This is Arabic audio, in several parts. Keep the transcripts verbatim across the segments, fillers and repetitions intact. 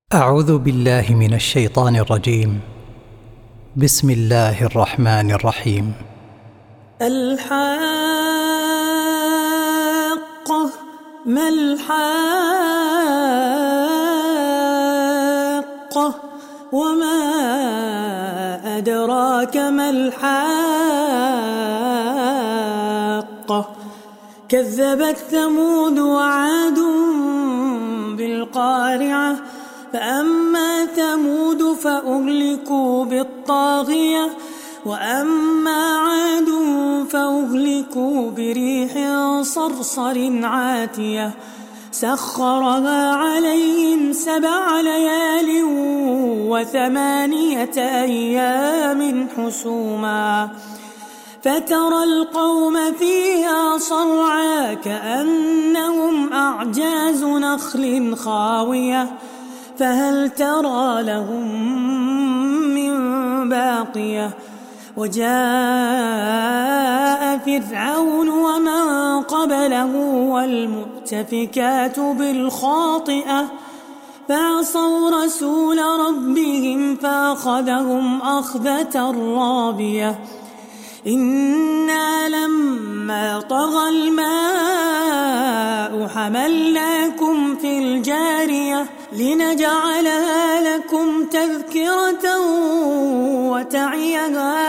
أعوذ بالله من الشيطان الرجيم. بسم الله الرحمن الرحيم. الحاقة ما الحاقة وما أدراك ما الحاقة كذبت ثمود وعاد بالقارعة فأما ثمود فأهلكوا بالطاغية وأما عاد فأهلكوا بريح صرصر عاتية سخرها عليهم سبع ليال وثمانية أيام حسوما فترى القوم فيها صرعى كأنهم أعجاز نخل خاوية فهل ترى لهم من باقية وجاء فرعون ومن قبله والمؤتفكات بالخاطئة فعصوا رسول ربهم فأخذهم أخذة رابية إنا لما طغى الماء حملناكم في الجارية لنجعلها لكم تذكرة وتعيها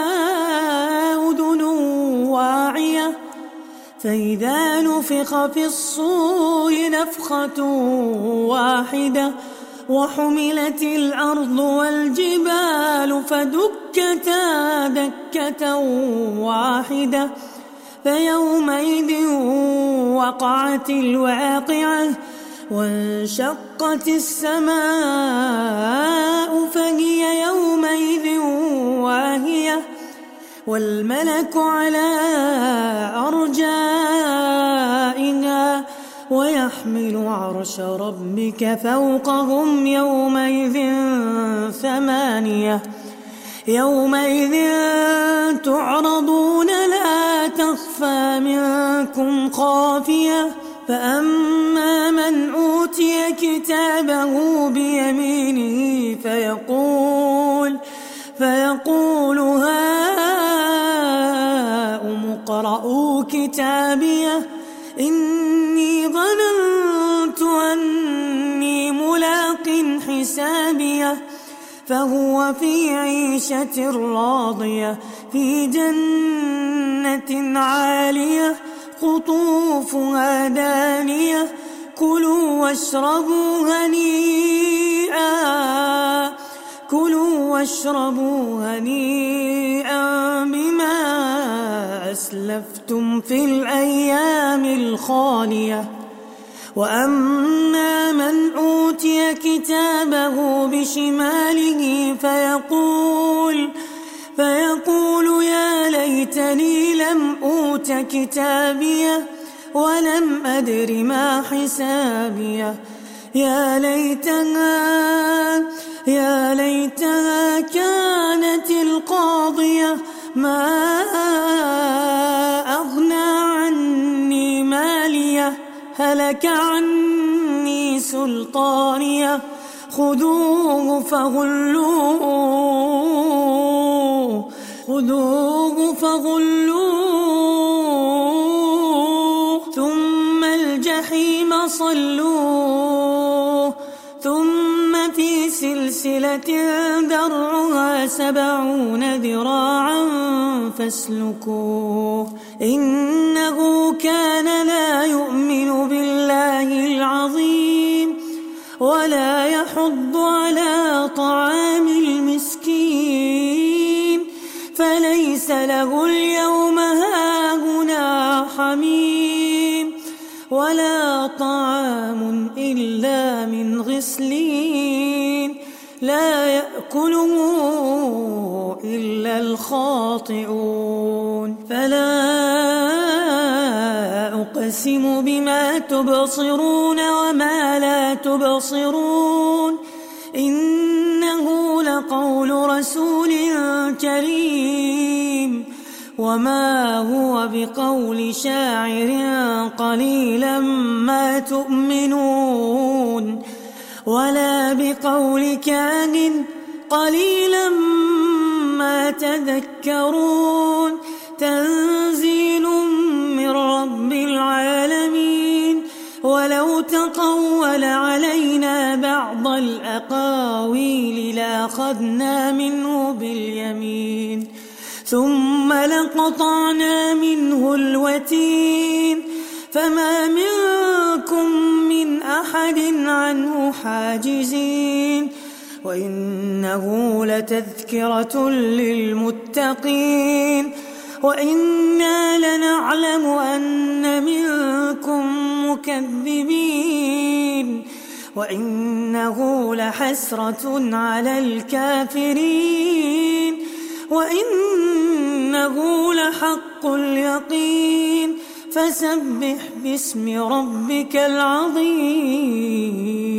أذن واعية فإذا نفخ في الصور نفخة واحدة وحملت الأرض والجبال فدكتا دكة واحدة فيومئذ وقعت الواقعة وانشقت السماء فهي يومئذ واهية والملك على أرجائها ويحمل عرش ربك فوقهم يومئذ ثمانية يومئذ تعرضون لا تخفى منكم خافية فأما من أوتي كتابه بيمينه فيقول فيقول هاؤم اقرءوا كتابيه إني ظننت أني ملاق حسابيه فهو في عيشة راضية في جنة عالية قطوفها دانية كلوا واشربوا هنيئا كلوا واشربوا هنيئا بما أسلفتم في الأيام الخالية وأما من أوتي كتابه بشماله فيقول فيقول يا ليتني لم أوت كتابيه ولم أدر ما حسابيه يا ليتها يا ليتها كانت القاضية ما أغنى عني ماليه هلك عني سلطانيه خذوه فغلوه خذوه فغلوه ثم الجحيم صلوه ثم في سلسلة ذرعها سبعون ذراعا فاسلكوه إنه كان لا يؤمن بالله العظيم ولا يحض على طعام المسكين فليس له اليوم هاهنا حميم ولا طعام إلا من غسلين لا يأكله إلا الخاطئون فلا أقسم بما تبصرون وما لا تبصرون إنه لقول رسول كريم وما هو بقول شاعر قليلا ما تؤمنون ولا بقول كاهن قليلا ما تذكرون تنزيل من رب العالمين ولو تقول علينا بعض الأقاويل لأخذنا منه باليمين ثم لقطعنا منه الوتين فما منكم من أحد عنه حاجزين وإنه لتذكرة للمتقين وإنا لنعلم أن منكم مكذبين وإنه لحسرة على الكافرين وإنه لحق اليقين فسبح باسم ربك العظيم.